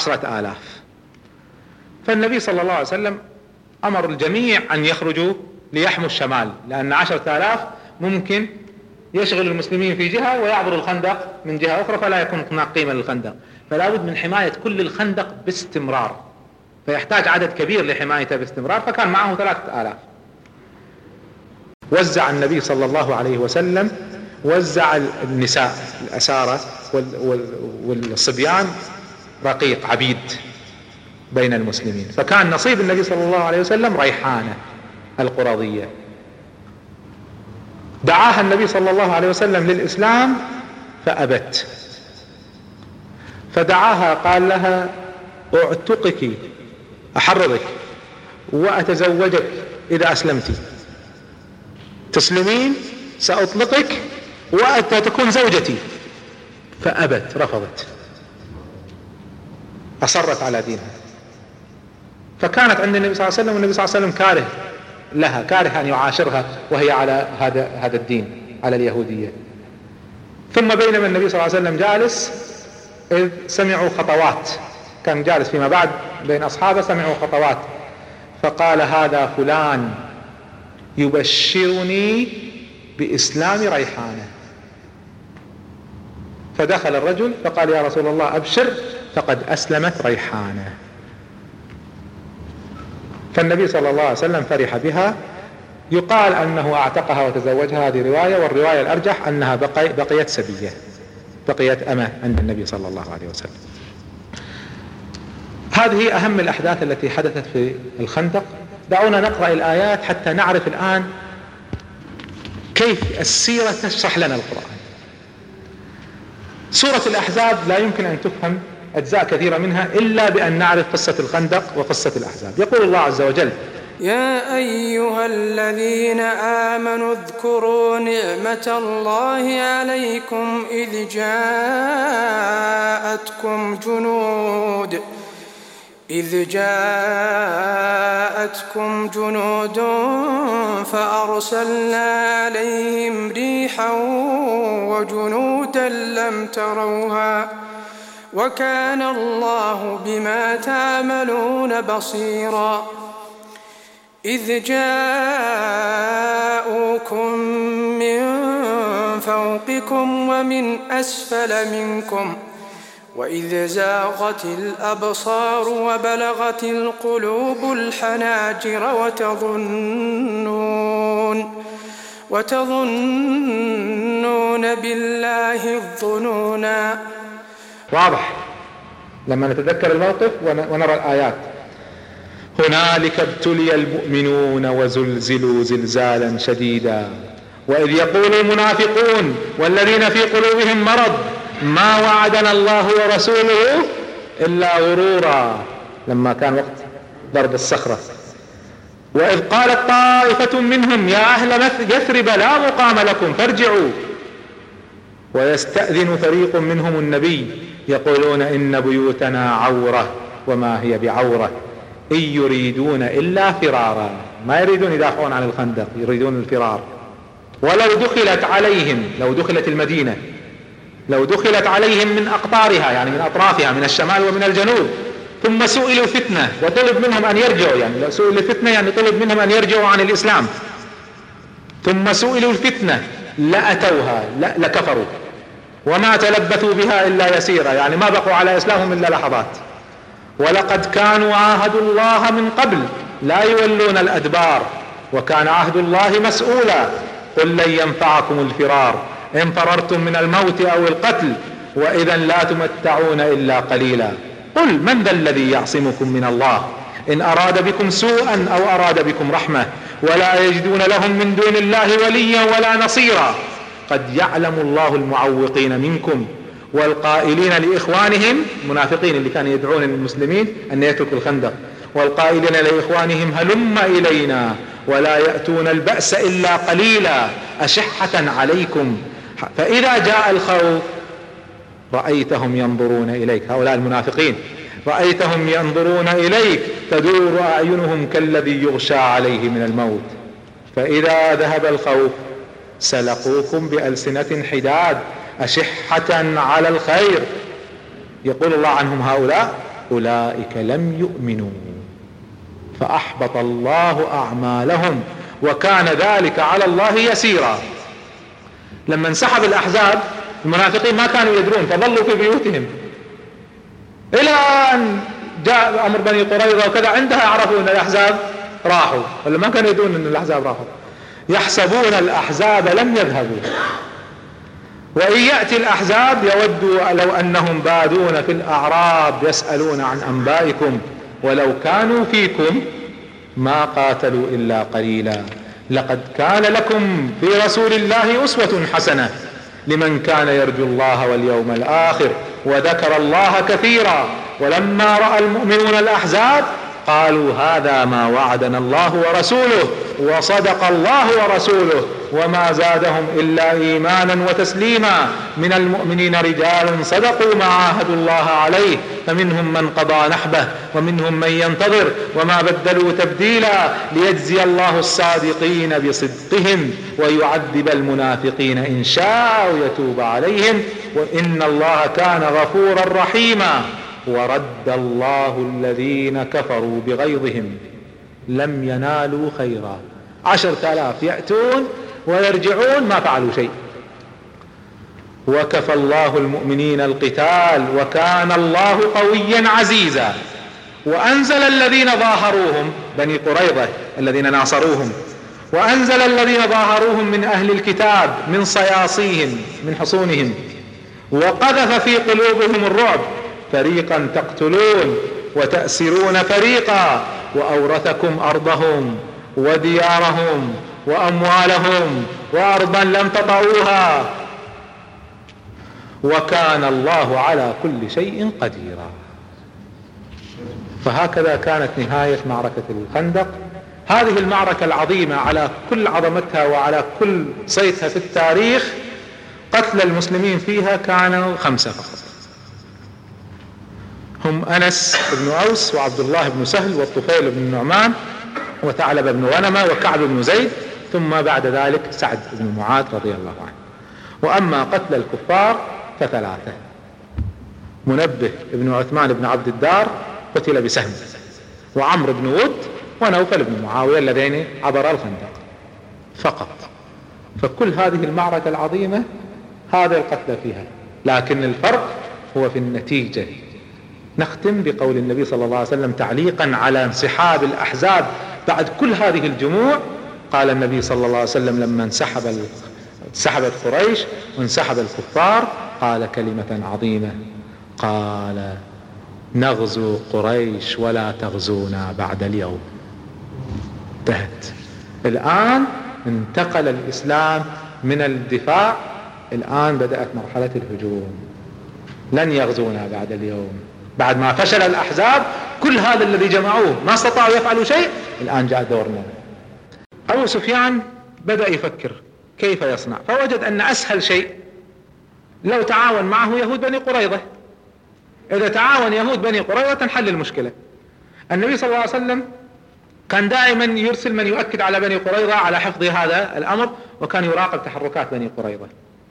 10,000. فالنبي صلى الله عليه وسلم أمر الجميع أن يخرجوا ليحموا الشمال، لأن 10,000 ممكن يشغل المسلمين في جهة ويعبر الخندق من جهة أخرى، فلا يكون هناك قيمة للخندق. فلا بد من حماية كل الخندق باستمرار، فيحتاج عدد كبير لحمايته باستمرار، فكان معه 3000. وزع النبي صلى الله عليه وسلم، وزع النساء الأسارة والصبيان رقيق عبيد بين المسلمين. فكان نصيب النبي صلى الله عليه وسلم ريحانة القرظية، دعاها النبي صلى الله عليه وسلم للإسلام فأبت، فدعاها قال لها أعتقك، أحررك وأتزوجك إذا أسلمتي، تسلمين سأطلقك وتكون زوجتي. فأبت، رفضت، أصرت على دينها. فكانت عند النبي صلى الله عليه وسلم، والنبي صلى الله عليه وسلم كاره لها، كاره أن يعاشرها وهي على هذا الدين، على اليهودية. ثم بينما النبي صلى الله عليه وسلم جالس إذ سمعوا خطوات، كان جالس فيما بعد بين أصحابه، سمعوا خطوات، فقال هذا فلان يبشرني بإسلام ريحانة. فدخل الرجل فقال يا رسول الله أبشر فقد أسلمت ريحانة. فالنبي صلى الله عليه وسلم فرح بها. يقال أنه أعتقها وتزوجها، هذه رواية، والرواية الأرجح أنها بقيت سبية، بقيت أمة عند النبي صلى الله عليه وسلم. هذه أهم الأحداث التي حدثت في الخندق. دعونا نقرأ الآيات حتى نعرف الآن كيف السيرة تشرح لنا القرآن. سورة الأحزاب لا يمكن أن تفهم أجزاء كثيرة منها إلا بأن نعرف قصة الخندق وقصة الأحزاب. يقول الله عز وجل يا أيها الذين آمنوا اذكروا نعمة الله عليكم إذ جاءتكم جنود فأرسلنا عليهم ريحا وجنودا لم تروها وكان الله بما تعملون بصيرا. إذ جاءوكم من فوقكم ومن أسفل منكم وإذ زاغت الأبصار وبلغت القلوب الحناجر وتظنون بالله الظنونا. واضح لما نتذكر الموقف ونرى الآيات. هنالك ابتلي المؤمنون وزلزلوا زلزالا شديدا وإذ يقول المنافقون والذين في قلوبهم مرض ما وعدنا الله ورسوله إلا غرورا، لما كان وقت ضرب الصخرة. وإذ قالت طائفة منهم يا أهل يثرب لا مقام لكم فارجعوا ويستأذن فريق منهم النبي يقولون إن بيوتنا عورة وما هي بعورة إن يريدون إلا فرارا. ما يريدون يدافعون عن الخندق، يريدون الفرار. ولو دخلت عليهم، لو دخلت المدينة، لو دخلت عليهم من أقطارها يعني من أطرافها من الشمال ومن الجنوب ثم سئلوا فتنة وطلب منهم أن يرجعوا، يعني لو سئلوا الفتنة يعني طلب منهم أن يرجعوا عن الإسلام، ثم سئلوا الفتنة لأتوها لكفروا وما تلبثوا بها إلا يسيرا، يعني ما بقوا على إسلامهم إلا لحظات. ولقد كانوا عاهدوا الله من قبل لا يولون الأدبار وكان عهد الله مسؤولا. قل لن ينفعكم الفرار إن فررتم من الموت أو القتل وإذا لا تمتعون إلا قليلا. قل من ذا الذي يعصمكم من الله إن أراد بكم سوءا أو أراد بكم رحمة ولا يجدون لهم من دون الله وليا ولا نصيرا. قد يعلم الله المعوقين منكم والقائلين لإخوانهم، المنافقين اللي كانوا يدعون المسلمين أن يتركوا الخندق، والقائلين لإخوانهم هلم إلينا ولا يأتون البأس إلا قليلا أشحة عليكم فإذا جاء الخوف رأيتهم ينظرون إليك، هؤلاء المنافقين، رأيتهم ينظرون إليك تدور أعينهم كالذي يغشى عليه من الموت فإذا ذهب الخوف سلقوكم بألسنة حداد أشحة على الخير. يقول الله عنهم هؤلاء أولئك لم يؤمنوا فأحبط الله أعمالهم وكان ذلك على الله يسيرا. لما انسحب الأحزاب المنافقين ما كانوا يدرون، فظلوا في بيوتهم إلى أن جاء أمر بني قريظة وكذا، عندها عرفوا أن الأحزاب راحوا، ولا ما كانوا يدرون أن الأحزاب راحوا. يحسبون الأحزاب لم يذهبوا، وإن يأتي الأحزاب يودوا لو أنهم بادون في الأعراب يسألون عن أنبائكم ولو كانوا فيكم ما قاتلوا إلا قليلا. لقد كان لكم في رسول الله أسوة حسنة لمن كان يرجو الله واليوم الآخر وذكر الله كثيرا. ولما رأى المؤمنون الأحزاب قالوا هذا ما وعدنا الله ورسوله وصدق الله ورسوله وما زادهم إلا إيمانا وتسليما. من المؤمنين رجال صدقوا ما عاهدوا الله عليه فمنهم من قضى نحبه ومنهم من ينتظر وما بدلوا تبديلا ليجزي الله الصادقين بصدقهم ويعذب المنافقين إن شاء ويتوب عليهم وإن الله كان غفورا رحيما. ورد الله الذين كفروا بغيظهم لم ينالوا خيرا. 10,000 يأتون ويرجعون ما فعلوا شيء. وكفى الله المؤمنين القتال وكان الله قويا عزيزا. وأنزل الذين ظاهروهم بني قريظة الذين ناصروهم، وأنزل الذين ظاهروهم من أهل الكتاب من صياصيهم من حصونهم وقذف في قلوبهم الرعب فريقا تقتلون وتأسرون فريقا وأورثكم أرضهم وديارهم وأموالهم وأرضا لم تطئوها وكان الله على كل شيء قديرا. فهكذا كانت نهاية معركة الخندق. هذه المعركة العظيمة على كل عظمتها وعلى كل صيتها في التاريخ قتل المسلمين فيها كانوا 5 فقط، هم أنس بن أوس وعبد الله بن سهل والطفيل بن النعمان وثعلب بن غنمة وكعب بن زيد، ثم بعد ذلك سعد بن معاذ رضي الله عنه. وأما قتل الكفار ف3: منبه بن عثمان بن عبد الدار قتل بسهم، وعمرو بن ود ونوفل بن معاوية الذين عبر الخندق فقط. فكل هذه المعركة العظيمة هذا القتل فيها، لكن الفرق هو في النتيجة. نختم بقول النبي صلى الله عليه وسلم تعليقا على انسحاب الأحزاب بعد كل هذه الجموع. قال النبي صلى الله عليه وسلم لما انسحبت قريش وانسحب الكفار قال كلمة عظيمة، قال: نغزو قريش ولا تغزونا بعد اليوم. انتهت. الآن انتقل الإسلام من الدفاع، الآن بدأت مرحلة الهجوم. لن يغزونا بعد اليوم. بعد ما فشل الأحزاب كل هذا الذي جمعوه ما استطاعوا يفعلوا شيء، الآن جاء دورنا. أبو سفيان بدأ يفكر كيف يصنع، فوجد أن أسهل شيء لو تعاون معه يهود بني قريظة. إذا تعاون يهود بني قريظة تنحل المشكلة. النبي صلى الله عليه وسلم كان دائما يرسل من يؤكد على بني قريظة على حفظ هذا الأمر، وكان يراقب تحركات بني قريظة.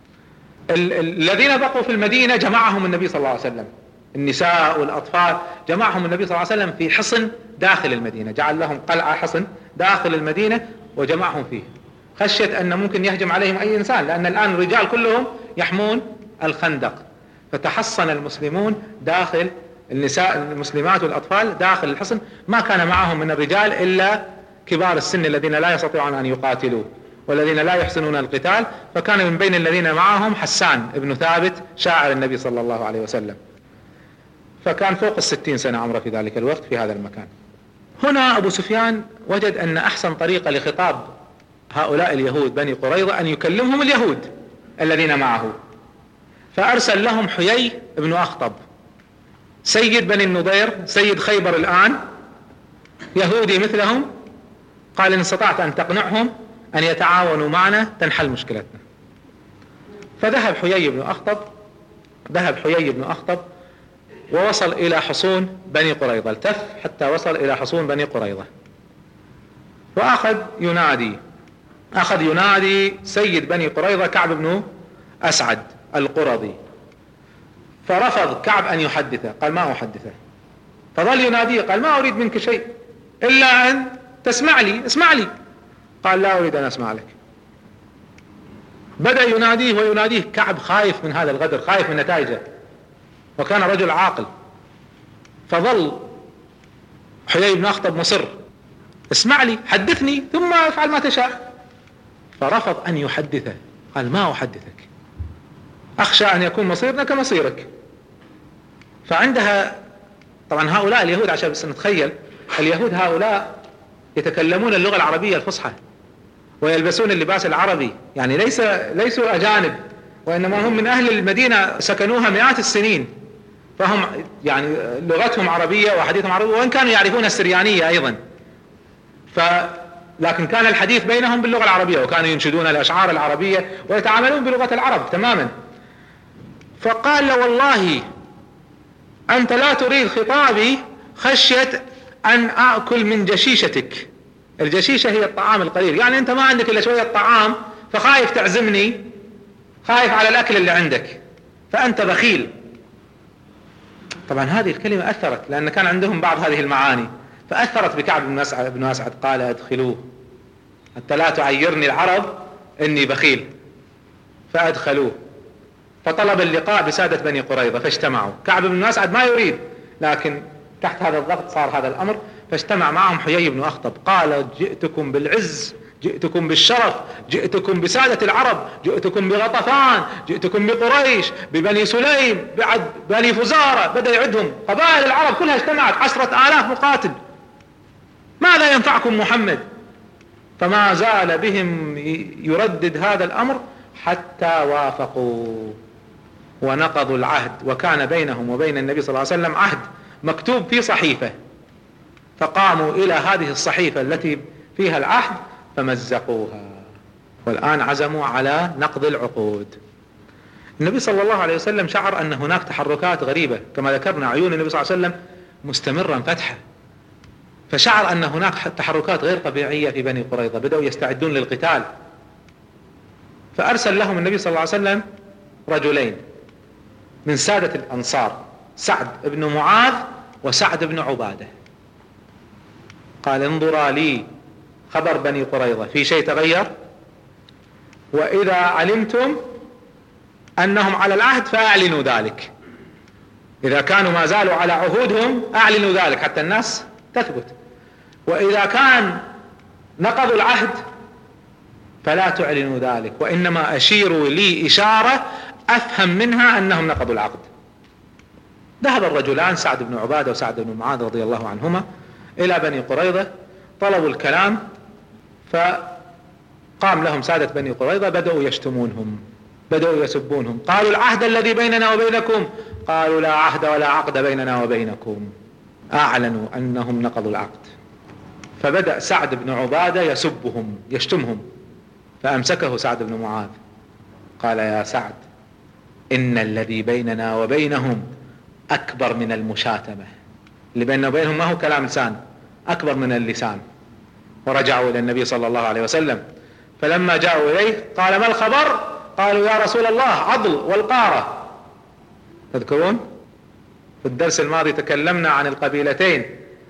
الذين بقوا في المدينة جمعهم النبي صلى الله عليه وسلم، النساء والأطفال جمعهم النبي صلى الله عليه وسلم في حصن داخل المدينة، جعل لهم قلعة حصن داخل المدينة وجمعهم فيه، خشية أن ممكن يهجم عليهم أي إنسان، لأن الآن الرجال كلهم يحمون الخندق. فتحصن المسلمون داخل، النساء المسلمات والأطفال داخل الحصن، ما كان معهم من الرجال إلا كبار السن الذين لا يستطيعون أن يقاتلوا والذين لا يحسنون القتال. فكان من بين الذين معهم حسان ابن ثابت شاعر النبي صلى الله عليه وسلم، فكان فوق 60 سنة عمره في ذلك الوقت في هذا المكان. هنا أبو سفيان وجد أن أحسن طريقة لخطاب هؤلاء اليهود بني قريظة أن يكلمهم اليهود الذين معه، فأرسل لهم حيي بن أخطب سيد بني النضير سيد خيبر الآن، يهودي مثلهم. قال: إن استطعت أن تقنعهم أن يتعاونوا معنا تنحل مشكلتنا. فذهب حيي بن أخطب ووصل إلى حصون بني قريظة، التف حتى وصل إلى حصون بني قريظة، وأخذ ينادي سيد بني قريظة كعب بن أسعد القرظي، فرفض كعب أن يحدثه، قال: ما أحدثه. فظل يناديه، قال: ما أريد منك شيء إلا أن اسمع لي. قال لا أريد أن أسمع لك. بدأ يناديه ويناديه. كعب خايف من هذا الغدر، خايف من نتائجه، وكان رجل عاقل. فظل حيي بن أخطب مصر: اسمع لي، حدثني ثم افعل ما تشاء. فرفض أن يحدثه، قال: ما أحدثك، أخشى أن يكون مصيرنا كمصيرك. فعندها طبعا هؤلاء اليهود، عشان بس نتخيل اليهود هؤلاء يتكلمون اللغة العربية الفصحى ويلبسون اللباس العربي، يعني ليسوا أجانب، وإنما هم من أهل المدينة سكنوها مئات السنين، فهم يعني لغتهم عربية وحديثهم عربي، وإن كانوا يعرفون السريانية أيضا، لكن كان الحديث بينهم باللغة العربية، وكانوا ينشدون الأشعار العربية ويتعاملون بلغة العرب تماما. فقال له: والله أنت لا تريد خطابي خشية أن أكل من جشيشتك. الجشيشة هي الطعام القليل، يعني أنت ما عندك إلا شوية طعام، فخايف تعزمني، خايف على الأكل اللي عندك، فأنت بخيل. طبعا هذه الكلمة أثرت، لأن كان عندهم بعض هذه المعاني، فأثرت بكعب بن أسعد. قال: أدخلوه حتى لا تعيرني العرب إني بخيل. فأدخلوه، فطلب اللقاء بسادة بني قريظة، فاجتمعوا. كعب بن أسعد ما يريد، لكن تحت هذا الضغط صار هذا الأمر، فاجتمع معهم حيي بن أخطب. قال: جئتكم بالعز، جئتكم بالشرف، جئتكم بسادة العرب، جئتكم بغطفان، جئتكم بقريش، ببني سليم، بني فزارة. بدأ يعدهم قبائل العرب كلها اجتمعت، 10,000 مقاتل. ماذا ينفعكم محمد؟ فما زال بهم يردد هذا الأمر حتى وافقوا ونقضوا العهد. وكان بينهم وبين النبي صلى الله عليه وسلم عهد مكتوب في صحيفة، فقاموا إلى هذه الصحيفة التي فيها العهد فمزقوها، والآن عزموا على نقض العقود. النبي صلى الله عليه وسلم شعر أن هناك تحركات غريبة، كما ذكرنا عيون النبي صلى الله عليه وسلم مستمرا فتحة، فشعر أن هناك تحركات غير طبيعية في بني قريظة، بدأوا يستعدون للقتال. فأرسل لهم النبي صلى الله عليه وسلم رجلين من سادة الأنصار، سعد بن معاذ وسعد بن عبادة. قال: انظرا لي خبر بني قريظة، في شيء تغير؟ وإذا علمتم أنهم على العهد فأعلنوا ذلك، إذا كانوا ما زالوا على عهودهم أعلنوا ذلك حتى الناس تثبت، وإذا كان نقضوا العهد فلا تعلنوا ذلك، وإنما أشيروا لي إشارة أفهم منها أنهم نقضوا العقد. ذهب الرجلان سعد بن عبادة وسعد بن معاذ رضي الله عنهما إلى بني قريظة، طلبوا الكلام، فقام لهم سادة بني قريظة، بدأوا يشتمونهم، بدأوا يسبونهم. قالوا: العهد الذي بيننا وبينكم. قالوا: لا عهد ولا عقد بيننا وبينكم. أعلنوا أنهم نقضوا العقد. فبدأ سعد بن عبادة يسبهم يشتمهم، فأمسكه سعد بن معاذ قال: يا سعد، إن الذي بيننا وبينهم أكبر من المشاتمة. اللي بيننا وبينهم ما هو كلام لسان، أكبر من اللسان. ورجعوا إلى النبي صلى الله عليه وسلم، فلما جاءوا إليه قال: ما الخبر؟ قالوا: يا رسول الله، عضل والقارة. تذكرون في الدرس الماضي تكلمنا عن القبيلتين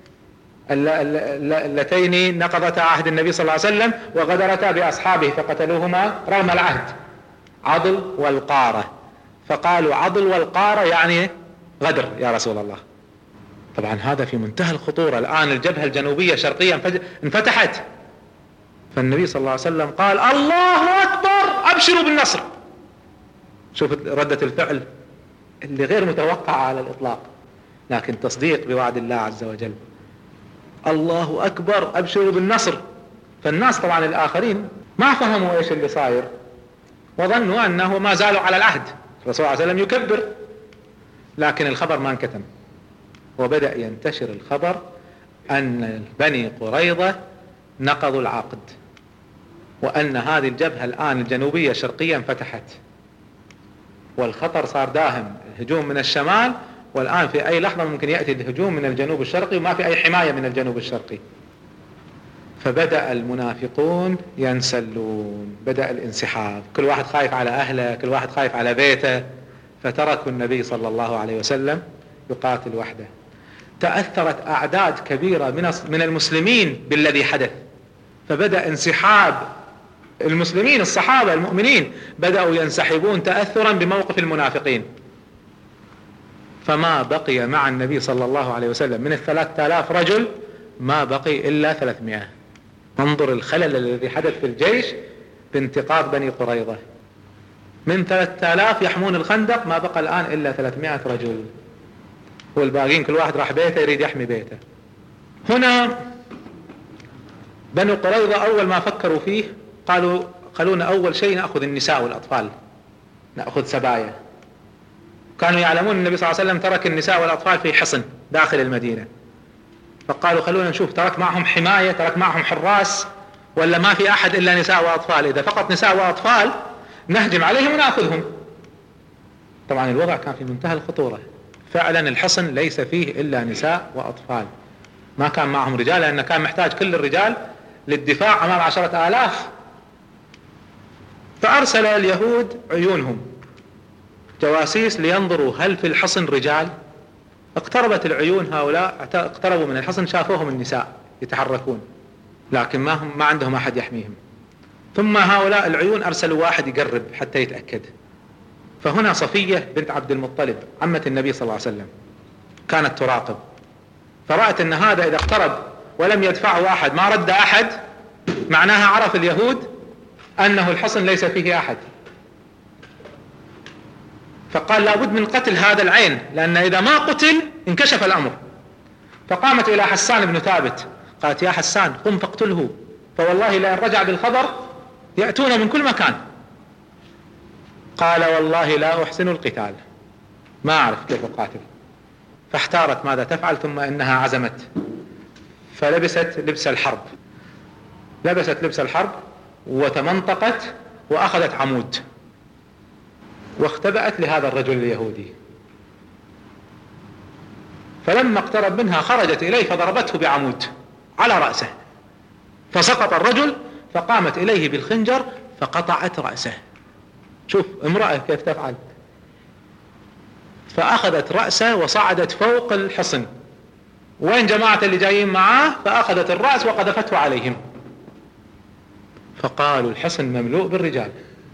اللتين نقضتا عهد النبي صلى الله عليه وسلم وغدرتا بأصحابه فقتلوهما رغم العهد، عضل والقارة. فقالوا: عضل والقارة يعني غدر يا رسول الله. طبعا هذا في منتهى الخطورة. الآن الجبهة الجنوبية شرقيا انفتحت، فالنبي صلى الله عليه وسلم قال: الله أكبر، أبشروا بالنصر. شوف ردة الفعل اللي غير متوقعة على الإطلاق، لكن تصديق بوعد الله عز وجل. الله أكبر، أبشروا بالنصر. فالناس طبعا الآخرين ما فهموا إيش اللي صاير، وظنوا أنه ما زالوا على العهد. الرسول صلى الله عليه وسلم يكبر، لكن الخبر ما انكتم، وبدأ ينتشر الخبر أن بني قريظة نقضوا العقد، وأن هذه الجبهة الآن الجنوبية شرقيا انفتحت، والخطر صار داهم، الهجوم من الشمال، والآن في أي لحظة ممكن يأتي الهجوم من الجنوب الشرقي، وما في أي حماية من الجنوب الشرقي. فبدأ المنافقون ينسلون، بدأ الانسحاب، كل واحد خايف على أهله، كل واحد خايف على بيته، فتركوا النبي صلى الله عليه وسلم يقاتل وحده. تأثرت أعداد كبيرة من المسلمين بالذي حدث، فبدأ انسحاب المسلمين، الصحابة المؤمنين بدأوا ينسحبون تأثرا بموقف المنافقين، فما بقي مع النبي صلى الله عليه وسلم من 3000 رجل ما بقي إلا 300. انظر الخلل الذي حدث في الجيش بانتقاض بني قريظة، من 3000 يحمون الخندق ما بقى الآن إلا 300 رجل، والباقين كل واحد راح بيته يريد يحمي بيته. هنا بنو قريظة أول ما فكروا فيه قالوا خلونا أول شيء نأخذ النساء والأطفال، نأخذ سبايا. كانوا يعلمون النبي صلى الله عليه وسلم ترك النساء والأطفال في حصن داخل المدينة، فقالوا خلونا نشوف ترك معهم حماية، ترك معهم حراس، ولا ما في أحد إلا نساء وأطفال. إذا فقط نساء وأطفال نهجم عليهم ونأخذهم. طبعا الوضع كان في منتهى الخطورة، فعلا الحصن ليس فيه إلا نساء وأطفال، ما كان معهم رجال، لأن كان محتاج كل الرجال للدفاع أمام 10,000. فأرسل اليهود عيونهم جواسيس لينظروا هل في الحصن رجال. اقتربت العيون، هؤلاء اقتربوا من الحصن، شافوهم النساء يتحركون، لكن ما عندهم أحد يحميهم. ثم هؤلاء العيون أرسلوا واحد يقرب حتى يتأكد. فهنا صفية بنت عبد المطلب عمة النبي صلى الله عليه وسلم كانت تراقب، فرأت أن هذا إذا اقترب ولم يدفعه أحد، ما رد أحد، معناها عرف اليهود أنه الحصن ليس فيه أحد. فقال لابد من قتل هذا العين، لأن إذا ما قتل انكشف الأمر. فقامت إلى حسان بن ثابت قالت يا حسان قم فاقتله، فوالله لئن رجع بالخبر يأتون من كل مكان. قال والله لا أحسن القتال، ما أعرف كيف أقاتل. فاحتارت ماذا تفعل، ثم إنها عزمت فلبست لبس الحرب، لبست لبس الحرب وتمنطقت وأخذت عمود واختبأت لهذا الرجل اليهودي. فلما اقترب منها خرجت إليه فضربته بعمود على رأسه فسقط الرجل، فقامت إليه بالخنجر فقطعت رأسه. شوف امرأة كيف تفعل. فأخذت رأسه وصعدت فوق الحصن، وين جماعة اللي جايين معاه، فأخذت الرأس وقذفته عليهم. فقالوا الحصن مملوء بالرجال.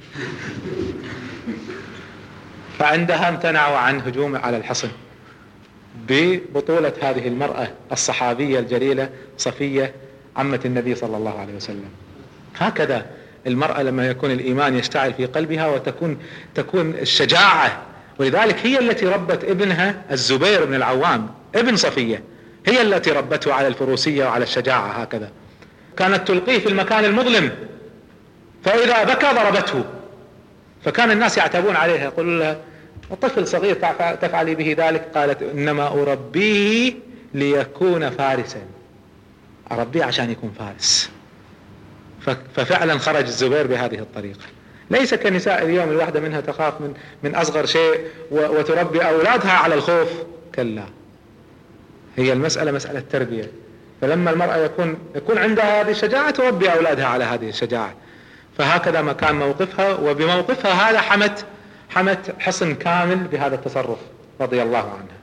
فعندها امتنعوا عن هجوم على الحصن ببطولة هذه المرأة الصحابية الجليلة صفية عمة النبي صلى الله عليه وسلم. هكذا المرأة لما يكون الإيمان يشتعل في قلبها وتكون الشجاعة، ولذلك هي التي ربت ابنها الزبير بن العوام ابن صفية، هي التي ربته على الفروسية وعلى الشجاعة. هكذا كانت تلقيه في المكان المظلم، فإذا بكى ضربته، فكان الناس يعتبون عليها يقولون لها الطفل صغير تفعلي به ذلك. قالت إنما أربيه ليكون فارسا، أربيه عشان يكون فارس. ففعلا خرج الزبير بهذه الطريقة. ليس كنساء اليوم الواحدة منها تخاف من أصغر شيء وتربي أولادها على الخوف، كلا، هي المسألة مسألة تربية. فلما المرأة يكون عندها هذه الشجاعة تربي أولادها على هذه الشجاعة. فهكذا ما كان موقفها، وبموقفها هذا حمت حصن كامل بهذا التصرف رضي الله عنها.